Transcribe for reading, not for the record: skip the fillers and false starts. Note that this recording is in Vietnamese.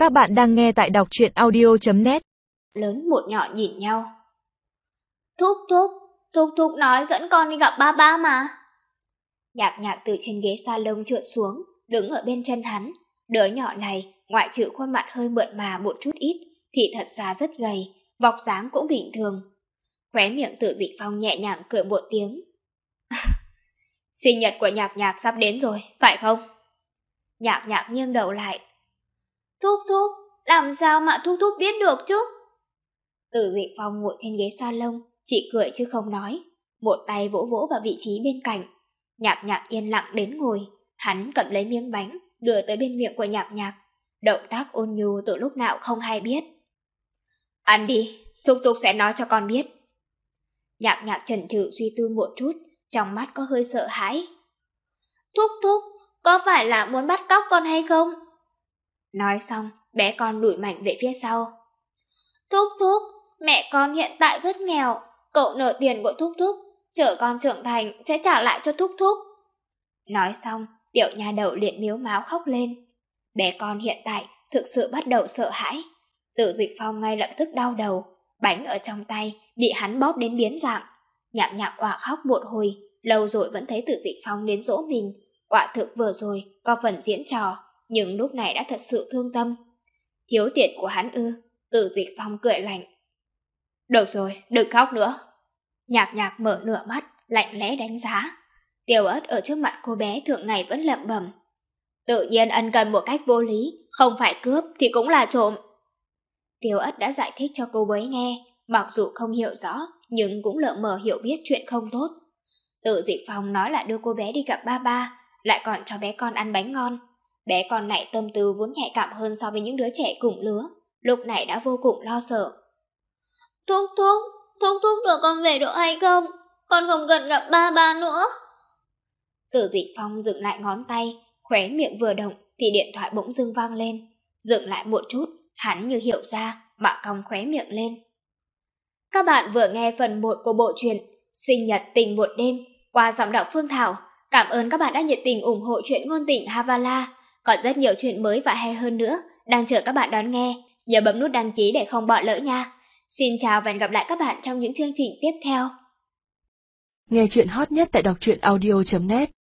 Các bạn đang nghe tại đọc truyện audio.net. Lớn một nhỏ nhìn nhau. Thúc thúc nói dẫn con đi gặp ba ba mà. Nhạc nhạc từ trên ghế salon trượt xuống, đứng ở bên chân hắn. Đứa nhỏ này, ngoại trừ khuôn mặt hơi mượt mà một chút ít, thì thật ra rất gầy, vóc dáng cũng bình thường. Khóe miệng Tự Dịch Phong nhẹ nhàng cười một tiếng. Sinh nhật của nhạc nhạc sắp đến rồi, phải không? Nhạc nhạc nghiêng đầu lại. Thúc, làm sao mà thúc biết được chứ? Tự Dịch Phong ngồi trên ghế salon, chỉ cười chứ không nói. Một tay vỗ vỗ vào vị trí bên cạnh. Nhạc nhạc yên lặng đến ngồi, hắn cầm lấy miếng bánh, đưa tới bên miệng của nhạc nhạc. Động tác ôn nhu từ lúc nào không hay biết. Ăn đi, thúc sẽ nói cho con biết. Nhạc nhạc chần chừ suy tư một chút, trong mắt có hơi sợ hãi. Thúc, có phải là muốn bắt cóc con hay không? Nói xong, bé con lùi mạnh về phía sau. Thúc, mẹ con hiện tại rất nghèo, cậu nợ tiền của thúc, chờ con trưởng thành sẽ trả lại cho thúc. Nói xong, tiểu nha đầu liền miếu máo khóc lên. Bé con hiện tại thực sự bắt đầu sợ hãi. Tự Dịch Phong ngay lập tức đau đầu, bánh ở trong tay bị hắn bóp đến biến dạng. Nhạc nhạc òa khóc một hồi, lâu rồi vẫn thấy Tự Dịch Phong đến dỗ mình. Quả thực vừa rồi có phần diễn trò, nhưng lúc này đã thật sự thương tâm. Thiếu tiền của hắn ư? Tự Dịch Phong cười lạnh. Được rồi, đừng khóc nữa. Nhạc nhạc mở nửa mắt, lạnh lẽ đánh giá. Tiểu Ất ở trước mặt cô bé thường ngày vẫn lẩm bẩm. Tự nhiên ân cần một cách vô lý, không phải cướp thì cũng là trộm. Tiểu Ất đã giải thích cho cô bé nghe, mặc dù không hiểu rõ, nhưng cũng lờ mờ hiểu biết chuyện không tốt. Tự Dịch Phong nói là đưa cô bé đi gặp ba, lại còn cho bé con ăn bánh ngon. Bé con này tâm tư vốn nhạy cảm hơn so với những đứa trẻ cùng lứa, lúc này đã vô cùng lo sợ. Thúc đưa con về được hay không? Con không cần gặp ba nữa. Tự Dịch Phong dừng lại ngón tay, khóe miệng vừa động thì điện thoại bỗng dưng vang lên. Dừng lại một chút, hắn như hiểu ra mà cong khóe miệng lên. Các bạn vừa nghe phần 1 của bộ truyện Sinh nhật tình một đêm qua giọng đọc Phương Thảo. Cảm ơn các bạn đã nhiệt tình ủng hộ truyện ngôn tình Havala. Còn rất nhiều chuyện mới và hay hơn nữa đang chờ các bạn đón nghe. Nhớ bấm nút đăng ký để không bỏ lỡ nha. Xin chào và hẹn gặp lại các bạn trong những chương trình tiếp theo. Nghe chuyện hot nhất tại đọc truyện audio.net.